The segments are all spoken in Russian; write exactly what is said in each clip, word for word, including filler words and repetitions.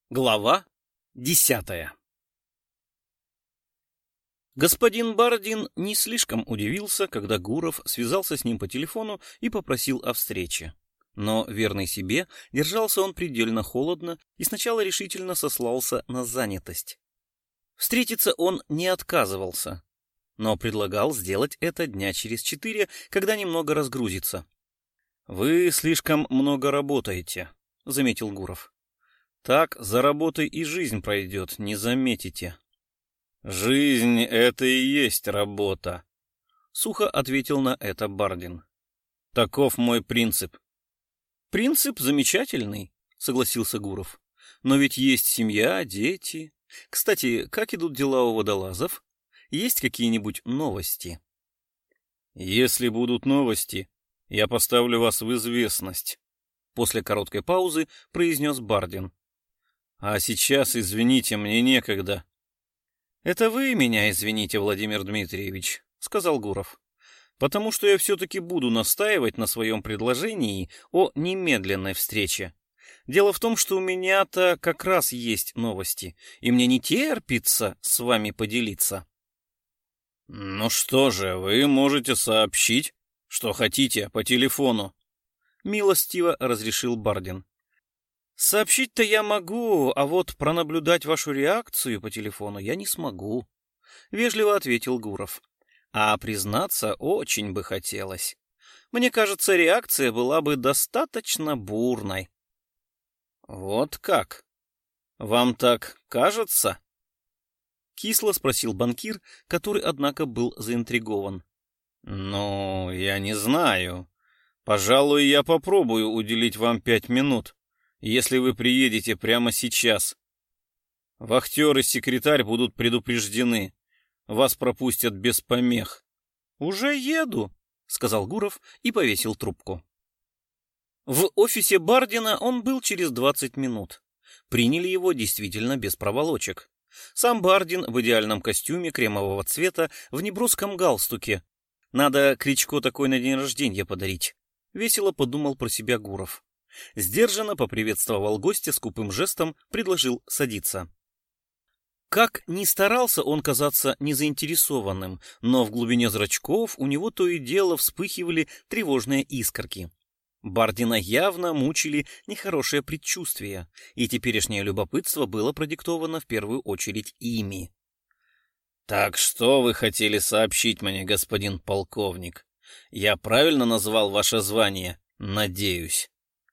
Глава десятая. Господин Бардин не слишком удивился, когда Гуров связался с ним по телефону и попросил о встрече. Но, верный себе, держался он предельно холодно и сначала решительно сослался на занятость. Встретиться он не отказывался, но предлагал сделать это дня через четыре, когда немного разгрузится. «Вы слишком много работаете», — заметил Гуров. «Так за работой и жизнь пройдет, не заметите». «Жизнь — это и есть работа», — сухо ответил на это Бардин. «Таков мой принцип». «Принцип замечательный», — согласился Гуров. «Но ведь есть семья, дети. Кстати, как идут дела у водолазов? Есть какие-нибудь новости?» «Если будут новости, я поставлю вас в известность», — после короткой паузы произнес Бардин. «А сейчас, извините, мне некогда». «Это вы меня извините, Владимир Дмитриевич», — сказал Гуров, «потому что я все-таки буду настаивать на своем предложении о немедленной встрече. Дело в том, что у меня-то как раз есть новости, и мне не терпится с вами поделиться». «Ну что же, вы можете сообщить, что хотите, по телефону», — милостиво разрешил Бардин. «Сообщить-то я могу, а вот пронаблюдать вашу реакцию по телефону я не смогу», — вежливо ответил Гуров. «А признаться, очень бы хотелось. Мне кажется, реакция была бы достаточно бурной». «Вот как? Вам так кажется?» — кисло спросил банкир, который, однако, был заинтригован. «Ну, я не знаю. Пожалуй, я попробую уделить вам пять минут. Если вы приедете прямо сейчас. Вахтер и секретарь будут предупреждены. Вас пропустят без помех». «Уже еду», — сказал Гуров и повесил трубку. В офисе Бардина он был через двадцать минут. Приняли его действительно без проволочек. Сам Бардин в идеальном костюме кремового цвета, в неброском галстуке. Надо Кричко такой на день рождения подарить. Весело подумал про себя Гуров. Сдержанно поприветствовал гостя скупым жестом, предложил садиться. Как ни старался он казаться незаинтересованным, но в глубине зрачков у него то и дело вспыхивали тревожные искорки. Бардина явно мучили нехорошие предчувствия, и теперешнее любопытство было продиктовано в первую очередь ими. «Так что вы хотели сообщить мне, господин полковник? Я правильно назвал ваше звание? Надеюсь».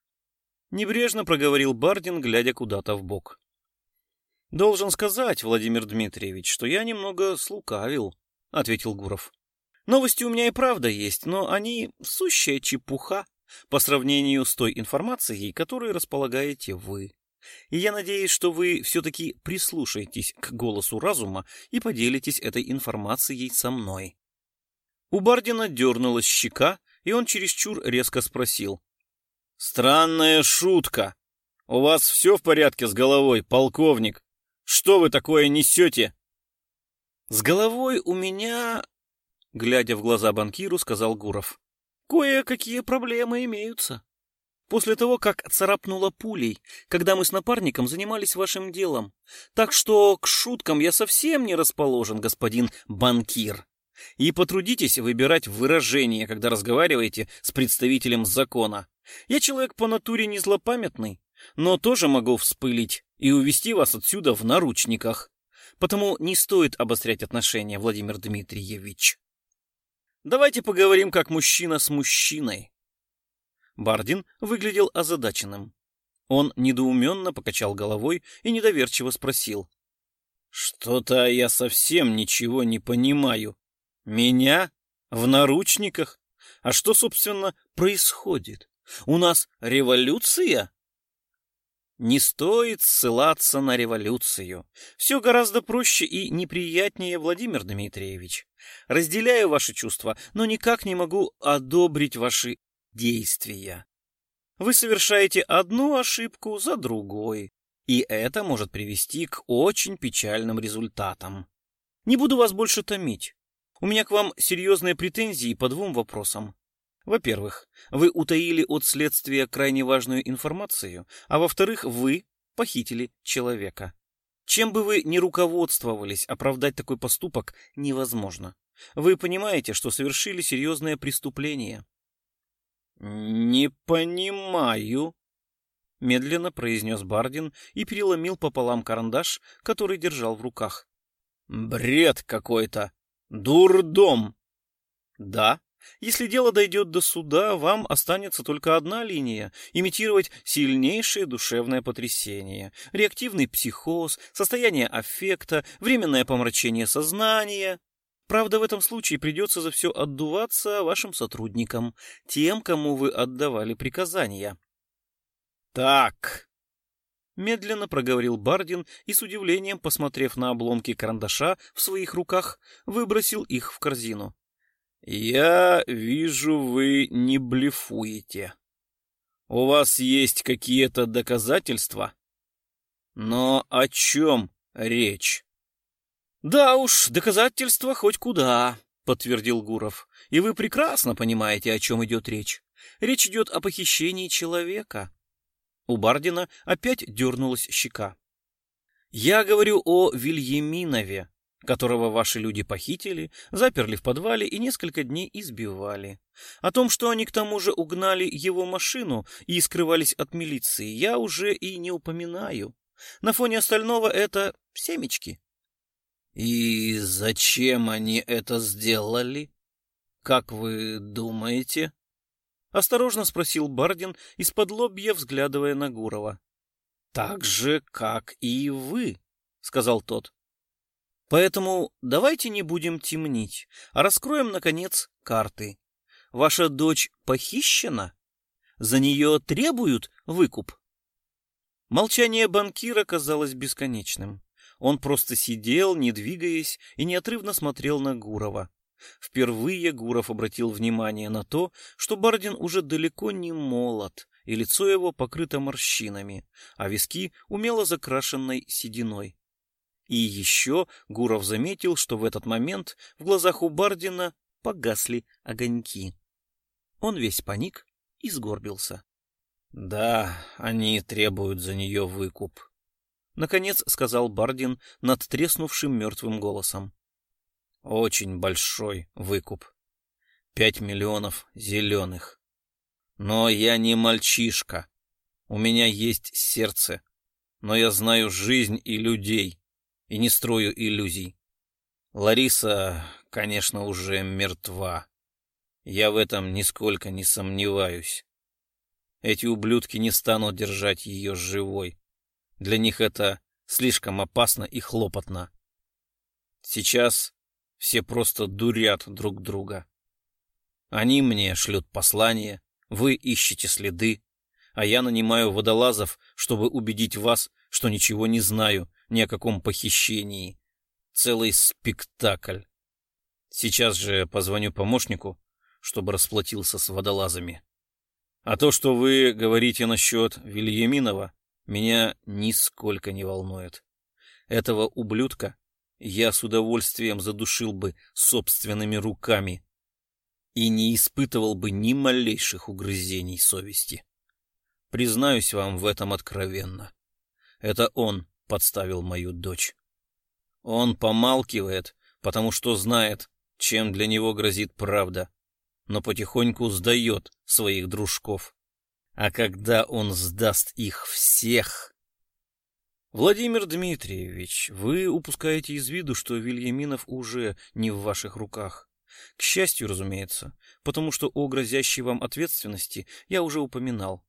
Небрежно проговорил Бардин, глядя куда-то вбок. «Должен сказать, Владимир Дмитриевич, что я немного слукавил», — ответил Гуров. «Новости у меня и правда есть, но они сущая чепуха по сравнению с той информацией, которой располагаете вы. И я надеюсь, что вы все-таки прислушаетесь к голосу разума и поделитесь этой информацией со мной». У Бардина дернулась щека, и он чересчур резко спросил. «Странная шутка. У вас все в порядке с головой, полковник? Что вы такое несете?» «С головой у меня...» — глядя в глаза банкиру, сказал Гуров. «Кое-какие проблемы имеются. После того, как царапнула пулей, когда мы с напарником занимались вашим делом. Так что к шуткам я совсем не расположен, господин банкир. И потрудитесь выбирать выражения, когда разговариваете с представителем закона. Я человек по натуре не злопамятный, но тоже могу вспылить и увести вас отсюда в наручниках. Потому не стоит обострять отношения, Владимир Дмитриевич. Давайте поговорим как мужчина с мужчиной». Бардин выглядел озадаченным. Он недоуменно покачал головой и недоверчиво спросил. «Что-то я совсем ничего не понимаю. Меня? В наручниках? А что, собственно, происходит? У нас революция?» «Не стоит ссылаться на революцию. Все гораздо проще и неприятнее, Владимир Дмитриевич. Разделяю ваши чувства, но никак не могу одобрить ваши действия. Вы совершаете одну ошибку за другой, и это может привести к очень печальным результатам. Не буду вас больше томить. У меня к вам серьезные претензии по двум вопросам. Во-первых, вы утаили от следствия крайне важную информацию, а во-вторых, вы похитили человека. Чем бы вы ни руководствовались, оправдать такой поступок невозможно. Вы понимаете, что совершили серьезное преступление. «Не понимаю», — медленно произнес Бардин и переломил пополам карандаш, который держал в руках. «Бред какой-то! Дурдом!» «Да, если дело дойдет до суда, вам останется только одна линия — имитировать сильнейшее душевное потрясение, реактивный психоз, состояние аффекта, временное помрачение сознания. Правда, в этом случае придется за все отдуваться вашим сотрудникам, тем, кому вы отдавали приказания». «Так», — медленно проговорил Бардин и с удивлением, посмотрев на обломки карандаша в своих руках, выбросил их в корзину. «Я вижу, вы не блефуете. У вас есть какие-то доказательства? Но о чем речь?» «Да уж, доказательства хоть куда», — подтвердил Гуров. «И вы прекрасно понимаете, о чем идет речь. Речь идет о похищении человека». У Бардина опять дернулась щека. «Я говорю о Вильяминове, которого ваши люди похитили, заперли в подвале и несколько дней избивали. О том, что они к тому же угнали его машину и скрывались от милиции, я уже и не упоминаю. На фоне остального это семечки». «И зачем они это сделали? Как вы думаете?» — осторожно спросил Бардин, из-под-лобья взглядывая на Гурова. «Так же, как и вы», — сказал тот. «Поэтому давайте не будем темнить, а раскроем, наконец, карты. Ваша дочь похищена? За нее требуют выкуп?» Молчание банкира казалось бесконечным. Он просто сидел, не двигаясь, и неотрывно смотрел на Гурова. Впервые Гуров обратил внимание на то, что Бардин уже далеко не молод, и лицо его покрыто морщинами, а виски умело закрашенной сединой. И еще Гуров заметил, что в этот момент в глазах у Бардина погасли огоньки. Он весь паник и сгорбился. «Да, они требуют за нее выкуп», — наконец сказал Бардин над треснувшим мертвым голосом. «Очень большой выкуп. Пять миллионов зеленых. Но я не мальчишка. У меня есть сердце, но я знаю жизнь и людей, и не строю иллюзий. Лариса, конечно, уже мертва. Я в этом нисколько не сомневаюсь. Эти ублюдки не станут держать ее живой. Для них это слишком опасно и хлопотно. Сейчас все просто дурят друг друга. Они мне шлют послания, вы ищете следы, а я нанимаю водолазов, чтобы убедить вас, что ничего не знаю ни о каком похищении. Целый спектакль. Сейчас же позвоню помощнику, чтобы расплатился с водолазами. А то, что вы говорите насчет Вильяминова, меня нисколько не волнует. Этого ублюдка я с удовольствием задушил бы собственными руками и не испытывал бы ни малейших угрызений совести. Признаюсь вам в этом откровенно. Это он подставил мою дочь. Он помалкивает, потому что знает, чем для него грозит правда, но потихоньку сдает своих дружков. А когда он сдаст их всех... Владимир Дмитриевич, вы упускаете из виду, что Вильяминов уже не в ваших руках. К счастью, разумеется, потому что о грозящей вам ответственности я уже упоминал.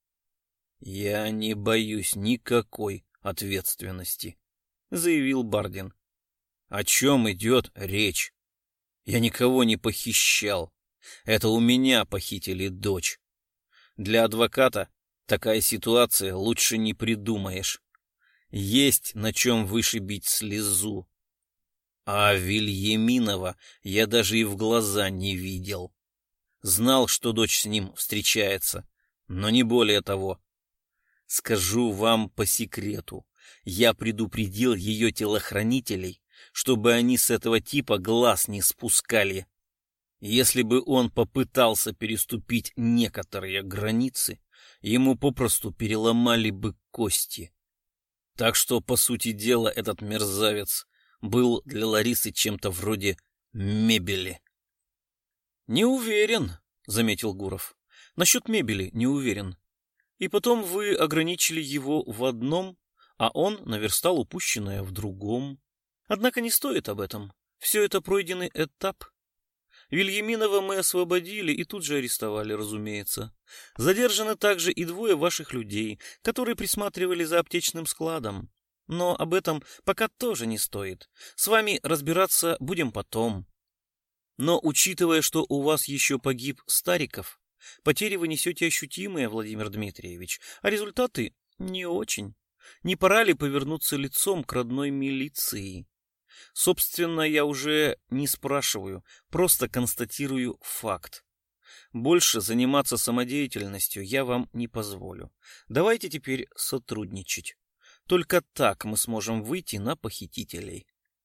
Я не боюсь никакой ответственности, заявил Бардин. О чем идет речь? Я никого не похищал. Это у меня похитили дочь. Для адвоката такая ситуация лучше не придумаешь. Есть на чем вышибить слезу. А Вильяминова я даже и в глаза не видел. Знал, что дочь с ним встречается, но не более того. Скажу вам по секрету, я предупредил ее телохранителей, чтобы они с этого типа глаз не спускали. Если бы он попытался переступить некоторые границы, ему попросту переломали бы кости. Так что, по сути дела, этот мерзавец был для Ларисы чем-то вроде мебели. Не уверен, заметил Гуров. Насчет мебели не уверен. И потом вы ограничили его в одном, а он наверстал упущенное в другом. Однако не стоит об этом. Все это пройденный этап. Вильяминова мы освободили и тут же арестовали, разумеется. Задержаны также и двое ваших людей, которые присматривали за аптечным складом. Но об этом пока тоже не стоит. С вами разбираться будем потом. Но учитывая, что у вас еще погиб Стариков, потери вы несете ощутимые, Владимир Дмитриевич, а результаты не очень. Не пора ли повернуться лицом к родной милиции? Собственно, я уже не спрашиваю, просто констатирую факт. Больше заниматься самодеятельностью я вам не позволю. Давайте теперь сотрудничать. Только так мы сможем выйти на похитителей.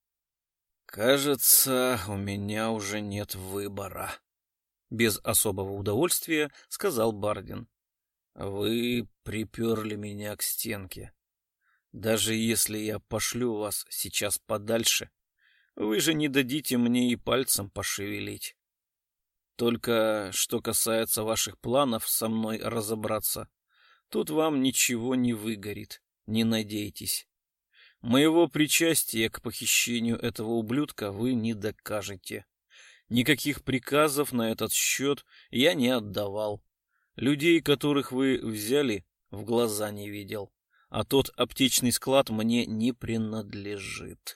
Кажется, у меня уже нет выбора. Без особого удовольствия сказал Бардин. Вы приперли меня к стенке. Даже если я пошлю вас сейчас подальше, вы же не дадите мне и пальцем пошевелить. Только что касается ваших планов со мной разобраться, тут вам ничего не выгорит, не надейтесь. Моего причастия к похищению этого ублюдка вы не докажете. Никаких приказов на этот счет я не отдавал. Людей, которых вы взяли, в глаза не видел. А тот аптечный склад мне не принадлежит.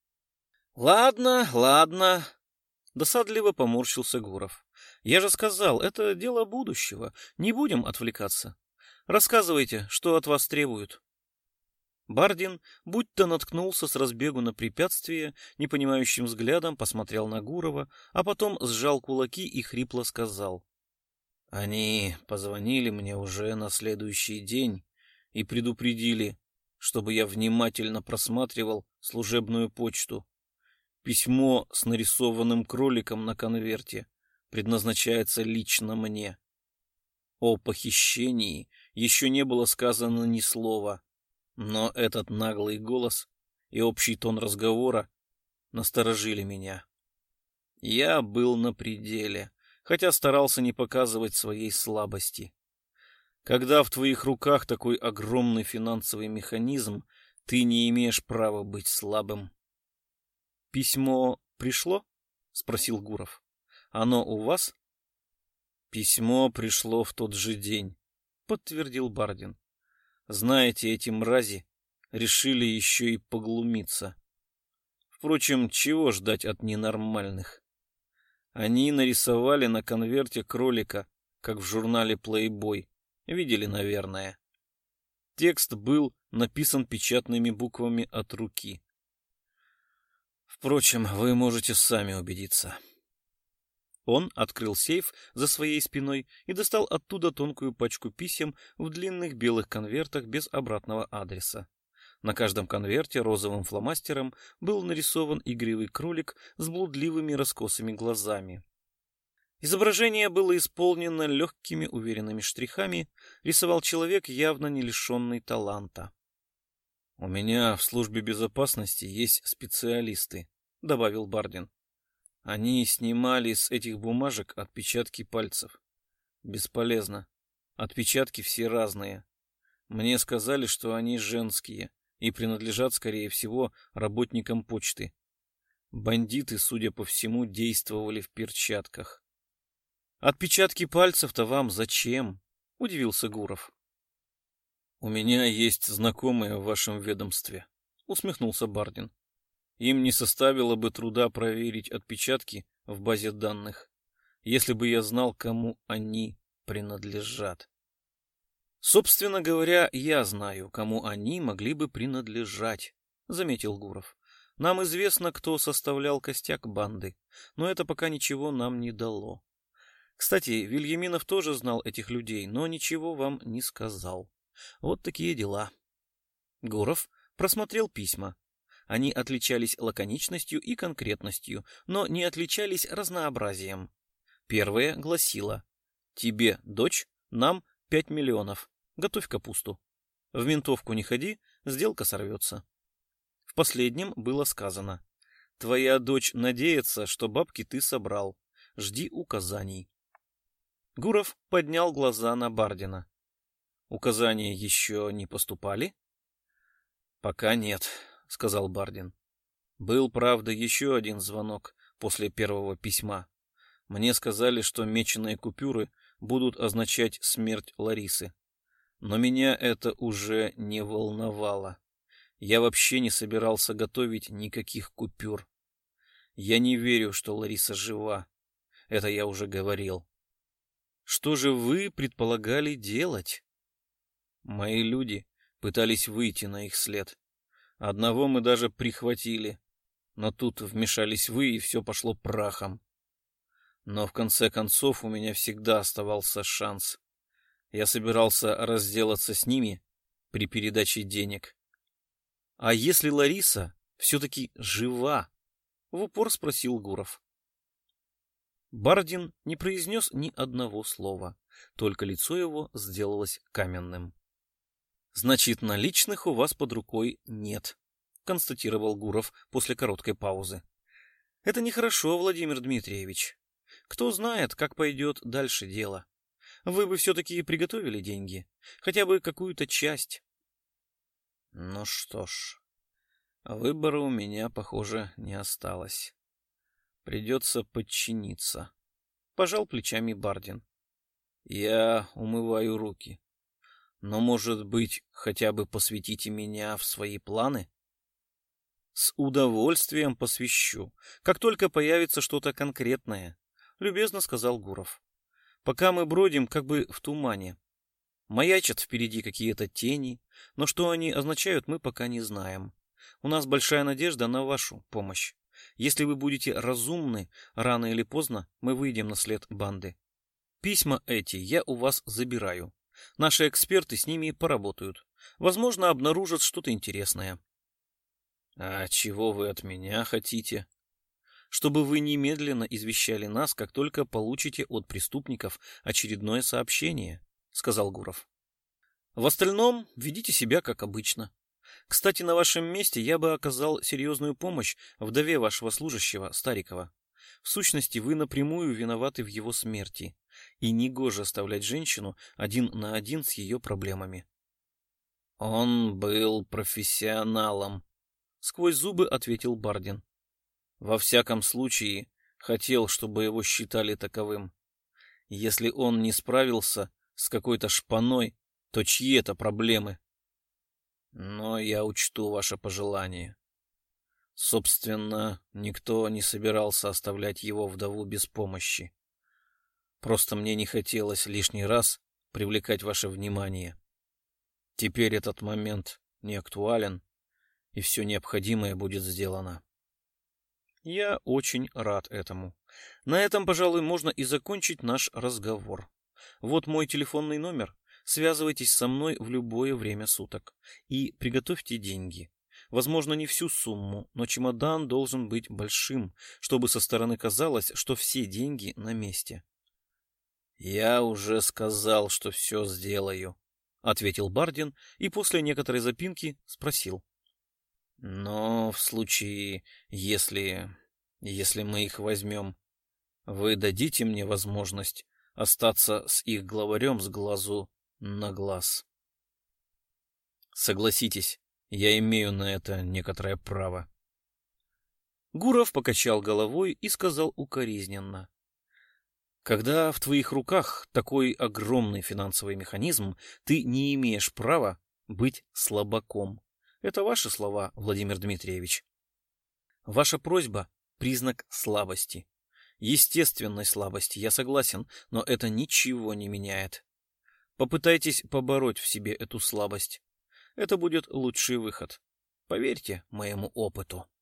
Ладно, ладно. Досадливо поморщился Гуров. Я же сказал, это дело будущего. Не будем отвлекаться. Рассказывайте, что от вас требуют. Бардин, будто наткнулся с разбегу на препятствие, непонимающим взглядом посмотрел на Гурова, а потом сжал кулаки и хрипло сказал. Они позвонили мне уже на следующий день и предупредили, чтобы я внимательно просматривал служебную почту. Письмо с нарисованным кроликом на конверте предназначается лично мне. О похищении еще не было сказано ни слова, но этот наглый голос и общий тон разговора насторожили меня. Я был на пределе, хотя старался не показывать своей слабости. Когда в твоих руках такой огромный финансовый механизм, ты не имеешь права быть слабым. «Письмо пришло?» — спросил Гуров. «Оно у вас?» «Письмо пришло в тот же день», — подтвердил Бардин. «Знаете, эти мрази решили еще и поглумиться. Впрочем, чего ждать от ненормальных? Они нарисовали на конверте кролика, как в журнале Playboy. Видели, наверное. Текст был написан печатными буквами от руки. Впрочем, вы можете сами убедиться». Он открыл сейф за своей спиной и достал оттуда тонкую пачку писем в длинных белых конвертах без обратного адреса. На каждом конверте розовым фломастером был нарисован игривый кролик с блудливыми раскосыми глазами. Изображение было исполнено легкими уверенными штрихами, рисовал человек, явно не лишенный таланта. «У меня в службе безопасности есть специалисты», — добавил Бардин. «Они снимали с этих бумажек отпечатки пальцев. Бесполезно. Отпечатки все разные. Мне сказали, что они женские и принадлежат, скорее всего, работникам почты. Бандиты, судя по всему, действовали в перчатках». «Отпечатки пальцев-то вам зачем?» — удивился Гуров. «У меня есть знакомые в вашем ведомстве», — усмехнулся Бардин. «Им не составило бы труда проверить отпечатки в базе данных, если бы я знал, кому они принадлежат». «Собственно говоря, я знаю, кому они могли бы принадлежать», — заметил Гуров. «Нам известно, кто составлял костяк банды, но это пока ничего нам не дало. Кстати, Вильяминов тоже знал этих людей, но ничего вам не сказал. Вот такие дела». Гуров просмотрел письма. Они отличались лаконичностью и конкретностью, но не отличались разнообразием. Первое гласило: «Тебе, дочь, нам пять миллионов. Готовь капусту. В ментовку не ходи, сделка сорвется. В последнем было сказано: «Твоя дочь надеется, что бабки ты собрал. Жди указаний». Гуров поднял глаза на Бардина. «Указания еще не поступали?» «Пока нет», — сказал Бардин. «Был, правда, еще один звонок после первого письма. Мне сказали, что меченые купюры будут означать смерть Ларисы. Но меня это уже не волновало. Я вообще не собирался готовить никаких купюр. Я не верю, что Лариса жива. Это я уже говорил». «Что же вы предполагали делать?» «Мои люди пытались выйти на их след. Одного мы даже прихватили. Но тут вмешались вы, и все пошло прахом. Но в конце концов у меня всегда оставался шанс. Я собирался разделаться с ними при передаче денег». «А если Лариса все-таки жива?» — в упор спросил Гуров. Бардин не произнес ни одного слова, только лицо его сделалось каменным. «Значит, наличных у вас под рукой нет», — констатировал Гуров после короткой паузы. «Это нехорошо, Владимир Дмитриевич. Кто знает, как пойдет дальше дело. Вы бы все-таки приготовили деньги, хотя бы какую-то часть». «Ну что ж, выбора у меня, похоже, не осталось. Придется подчиниться», — пожал плечами Бардин. «Я умываю руки. Но, может быть, хотя бы посвятите меня в свои планы?» «С удовольствием посвящу, как только появится что-то конкретное», — любезно сказал Гуров. «Пока мы бродим как бы в тумане. Маячат впереди какие-то тени, но что они означают, мы пока не знаем. У нас большая надежда на вашу помощь. Если вы будете разумны, рано или поздно мы выйдем на след банды. Письма эти я у вас забираю. Наши эксперты с ними поработают. Возможно, обнаружат что-то интересное». «А чего вы от меня хотите?» «Чтобы вы немедленно извещали нас, как только получите от преступников очередное сообщение», — сказал Гуров. «В остальном ведите себя как обычно. Кстати, на вашем месте я бы оказал серьезную помощь вдове вашего служащего, Старикова. В сущности, вы напрямую виноваты в его смерти, и негоже оставлять женщину один на один с ее проблемами». «Он был профессионалом», — сквозь зубы ответил Бардин. «Во всяком случае, хотел, чтобы его считали таковым. Если он не справился с какой-то шпаной, то чьи это проблемы? Но я учту ваше пожелание. Собственно, никто не собирался оставлять его вдову без помощи. Просто мне не хотелось лишний раз привлекать ваше внимание. Теперь этот момент не актуален, и все необходимое будет сделано». «Я очень рад этому. На этом, пожалуй, можно и закончить наш разговор. Вот мой телефонный номер. Связывайтесь со мной в любое время суток. И приготовьте деньги. Возможно, не всю сумму, но чемодан должен быть большим, чтобы со стороны казалось, что все деньги на месте». «Я уже сказал, что все сделаю», — ответил Бардин и после некоторой запинки спросил. «Но в случае, если... если мы их возьмем, вы дадите мне возможность остаться с их главарем с глазу на глаз?» «Согласитесь, я имею на это некоторое право». Гуров покачал головой и сказал укоризненно: «Когда в твоих руках такой огромный финансовый механизм, ты не имеешь права быть слабаком. Это ваши слова, Владимир Дмитриевич. Ваша просьба — признак слабости. Естественной слабости, я согласен, но это ничего не меняет. Попытайтесь побороть в себе эту слабость. Это будет лучший выход. Поверьте моему опыту».